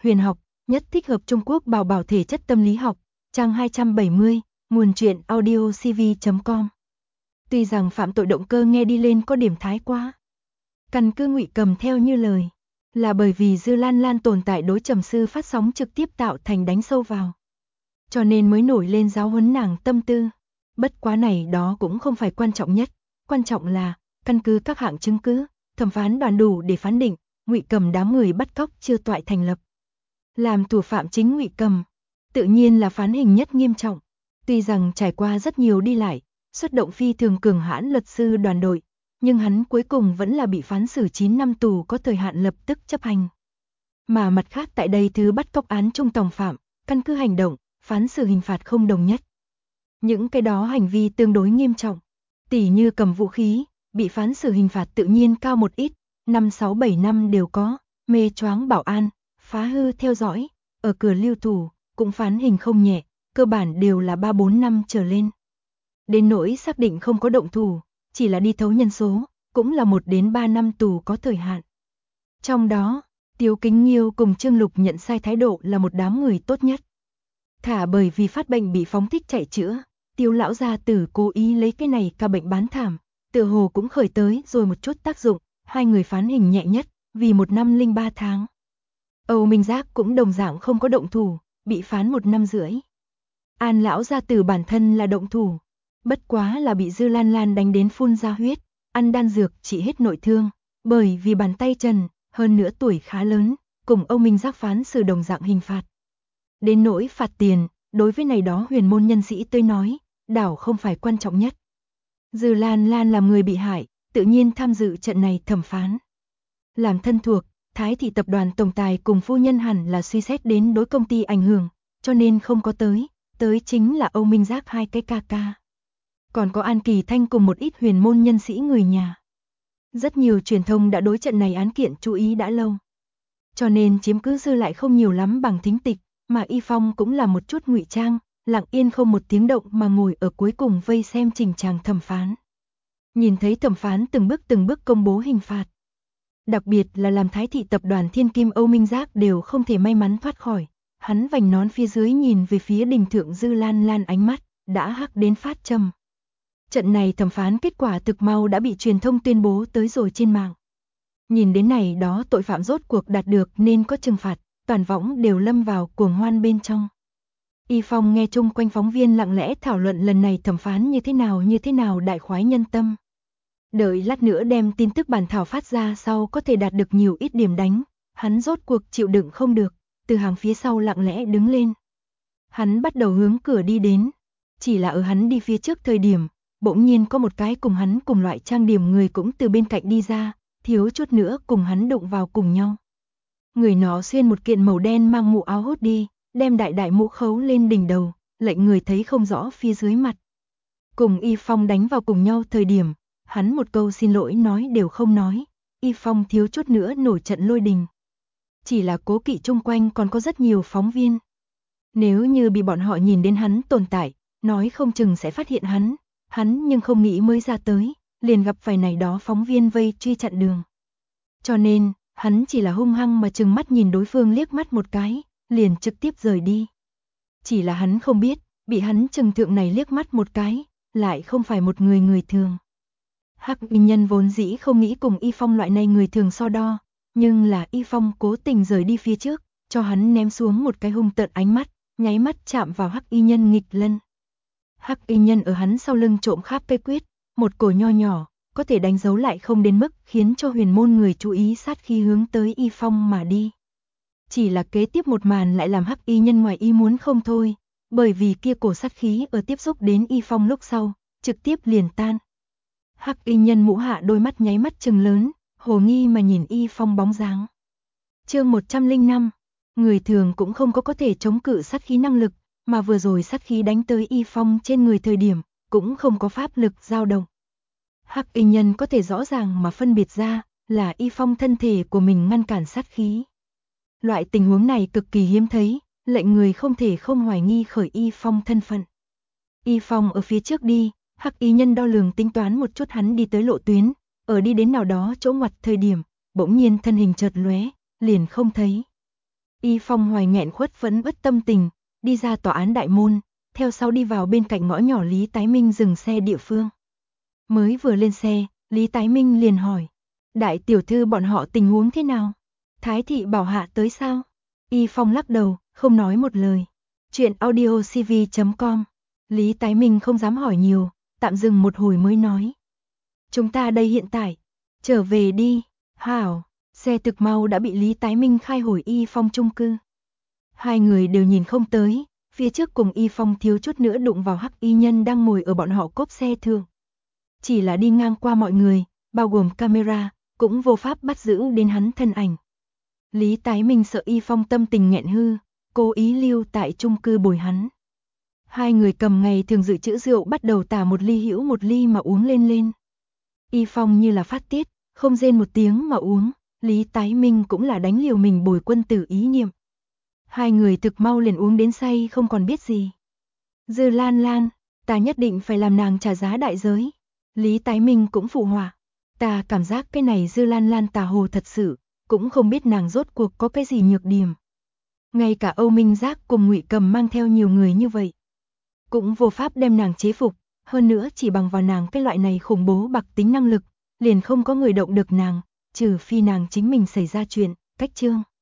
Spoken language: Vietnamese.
huyền học, nhất thích hợp Trung Quốc bảo bảo thể chất tâm lý học, trang 270, nguồn truyện audiocv.com. Tuy rằng phạm tội động cơ nghe đi lên có điểm thái quá. Căn cứ Ngụy Cầm theo như lời, là bởi vì Dư Lan Lan tồn tại đối trầm sư phát sóng trực tiếp tạo thành đánh sâu vào. Cho nên mới nổi lên giáo huấn nàng tâm tư. Bất quá này đó cũng không phải quan trọng nhất, quan trọng là, căn cứ các hạng chứng cứ, thẩm phán đoàn đủ để phán định, Ngụy Cầm đám người bắt cóc chưa toại thành lập. Làm thủ phạm chính Ngụy Cầm, tự nhiên là phán hình nhất nghiêm trọng. Tuy rằng trải qua rất nhiều đi lại, xuất động phi thường cường hãn luật sư đoàn đội, nhưng hắn cuối cùng vẫn là bị phán xử 9 năm tù có thời hạn lập tức chấp hành. Mà mặt khác tại đây thứ bắt cóc án trung tòng phạm, căn cứ hành động, phán xử hình phạt không đồng nhất. Những cái đó hành vi tương đối nghiêm trọng, tỉ như cầm vũ khí, bị phán xử hình phạt tự nhiên cao một ít, 5, 6, 7 năm đều có, mê choáng bảo an, phá hư theo dõi, ở cửa lưu thủ, cũng phán hình không nhẹ, cơ bản đều là 3, 4 năm trở lên. Đến nỗi xác định không có động thủ, chỉ là đi thấu nhân số, cũng là 1 đến 3 năm tù có thời hạn. Trong đó, Tiếu Kính Nghiêu cùng Trương Lục nhận sai thái độ là một đám người tốt nhất. Thả bởi vì phát bệnh bị phóng thích chạy chữa, Tiêu lão gia tử cố ý lấy cái này ca bệnh bán thảm, tựa hồ cũng khởi tới rồi một chút tác dụng, hai người phán hình nhẹ nhất, vì 1 năm 03 tháng. Âu Minh Giác cũng đồng dạng không có động thủ, bị phán 1 năm rưỡi. An lão gia tử bản thân là động thủ, bất quá là bị Dư Lan Lan đánh đến phun ra huyết, ăn đan dược trị hết nội thương, bởi vì bàn tay trần, hơn nữa tuổi khá lớn, cùng Âu Minh Giác phán xử đồng dạng hình phạt. Đến nỗi phạt tiền, đối với này đó huyền môn nhân sĩ tôi nói, đảo không phải quan trọng nhất. Dư Lan Lan làm người bị hại, tự nhiên tham dự trận này thẩm phán. Làm thân thuộc, Thái thị tập đoàn tổng tài cùng phu nhân hẳn là suy xét đến đối công ty ảnh hưởng, cho nên không có tới chính là Âu Minh Giác hai cái ca ca. Còn có An Kỳ Thanh cùng một ít huyền môn nhân sĩ người nhà. Rất nhiều truyền thông đã đối trận này án kiện chú ý đã lâu. Cho nên chiếm cứ dư lại không nhiều lắm bằng thính tịch, mà Y Phong cũng là một chút ngụy trang, lặng yên không một tiếng động mà ngồi ở cuối cùng vây xem trình tràng thẩm phán. Nhìn thấy thẩm phán từng bước công bố hình phạt. Đặc biệt là làm Thái thị tập đoàn Thiên Kim Âu Minh Giác đều không thể may mắn thoát khỏi. Hắn vành nón phía dưới nhìn về phía đình thượng Dư Lan Lan ánh mắt, đã hắc đến phát trầm. Trận này thẩm phán kết quả thực mau đã bị truyền thông tuyên bố tới rồi trên mạng. Nhìn đến này đó tội phạm rốt cuộc đạt được nên có trừng phạt, toàn võng đều lâm vào cuồng hoan bên trong. Y Phong nghe chung quanh phóng viên lặng lẽ thảo luận lần này thẩm phán như thế nào đại khoái nhân tâm. Đợi lát nữa đem tin tức bản thảo phát ra sau có thể đạt được nhiều ít điểm đánh, hắn rốt cuộc chịu đựng không được, từ hàng phía sau lặng lẽ đứng lên. Hắn bắt đầu hướng cửa đi đến, chỉ là ở hắn đi phía trước thời điểm, bỗng nhiên có một cái cùng hắn cùng loại trang điểm người cũng từ bên cạnh đi ra, thiếu chút nữa cùng hắn đụng vào cùng nhau. Người nó xuyên một kiện màu đen mang mũ áo hốt đi, đem đại mũ khấu lên đỉnh đầu, lệnh người thấy không rõ phía dưới mặt. Cùng Y Phong đánh vào cùng nhau thời điểm, hắn một câu xin lỗi nói đều không nói, Y Phong thiếu chút nữa nổi trận lôi đình. Chỉ là cố kỵ chung quanh còn có rất nhiều phóng viên. Nếu như bị bọn họ nhìn đến hắn tồn tại, nói không chừng sẽ phát hiện hắn nhưng không nghĩ mới ra tới, liền gặp phải này đó phóng viên vây truy chặn đường. Cho nên, hắn chỉ là hung hăng mà trừng mắt nhìn đối phương liếc mắt một cái, liền trực tiếp rời đi. Chỉ là hắn không biết, bị hắn trừng thượng này liếc mắt một cái, lại không phải một người thường. Hắc Y Nhân vốn dĩ không nghĩ cùng Y Phong loại này người thường so đo, nhưng là Y Phong cố tình rời đi phía trước, cho hắn ném xuống một cái hung tợn ánh mắt, nháy mắt chạm vào Hắc Y Nhân nghịch lân. Hắc Y Nhân ở hắn sau lưng trộm khắp cây quyết, một cổ nho nhỏ, có thể đánh dấu lại không đến mức khiến cho huyền môn người chú ý sát khi hướng tới Y Phong mà đi. Chỉ là kế tiếp một màn lại làm Hắc Y Nhân ngoài ý muốn không thôi, bởi vì kia cổ sát khí ở tiếp xúc đến Y Phong lúc sau, trực tiếp liền tan. Hắc Y Nhân mũ hạ đôi mắt nháy mắt trừng lớn, hồ nghi mà nhìn Y Phong bóng dáng. Chương 105, người thường cũng không có thể chống cự sát khí năng lực, mà vừa rồi sát khí đánh tới Y Phong trên người thời điểm, cũng không có pháp lực dao động. Hắc Y Nhân có thể rõ ràng mà phân biệt ra, là Y Phong thân thể của mình ngăn cản sát khí. Loại tình huống này cực kỳ hiếm thấy, lệnh người không thể không hoài nghi khởi Y Phong thân phận. Y Phong ở phía trước đi, Hắc Y Nhân đo lường tính toán một chút hắn đi tới lộ tuyến, ở đi đến nào đó chỗ ngoặt thời điểm, bỗng nhiên thân hình chợt lóe, liền không thấy. Y Phong hoài nghẹn khuất vẫn bất tâm tình, đi ra tòa án đại môn, theo sau đi vào bên cạnh ngõ nhỏ Lý Tái Minh dừng xe địa phương. Mới vừa lên xe, Lý Tái Minh liền hỏi, đại tiểu thư bọn họ tình huống thế nào? Thái thị bảo hạ tới sao? Y Phong lắc đầu, không nói một lời. Chuyện audiocv.com. Lý Tái Minh không dám hỏi nhiều, tạm dừng một hồi mới nói. Chúng ta đây hiện tại, trở về đi. Hảo, xe thực mau đã bị Lý Tái Minh khai hồi Y Phong chung cư. Hai người đều nhìn không tới, phía trước cùng Y Phong thiếu chút nữa đụng vào hắc y nhân đang ngồi ở bọn họ cốp xe thường. Chỉ là đi ngang qua mọi người, bao gồm camera, cũng vô pháp bắt giữ đến hắn thân ảnh. Lý Tái Minh sợ Y Phong tâm tình nghẹn hư, cố ý lưu tại chung cư bồi hắn. Hai người cầm ngày thường dự trữ rượu bắt đầu tả một ly hữu một ly mà uống lên. Y Phong như là phát tiết, không rên một tiếng mà uống, Lý Tái Minh cũng là đánh liều mình bồi quân tử ý niệm. Hai người thực mau liền uống đến say không còn biết gì. Dư Lan Lan, ta nhất định phải làm nàng trả giá đại giới. Lý Tái Minh cũng phụ họa. Ta cảm giác cái này Dư Lan Lan tà hồ thật sự, cũng không biết nàng rốt cuộc có cái gì nhược điểm. Ngay cả Âu Minh Giác cùng Ngụy Cầm mang theo nhiều người như vậy, cũng vô pháp đem nàng chế phục, hơn nữa chỉ bằng vào nàng cái loại này khủng bố bạc tính năng lực, liền không có người động được nàng, trừ phi nàng chính mình xảy ra chuyện, cách chương.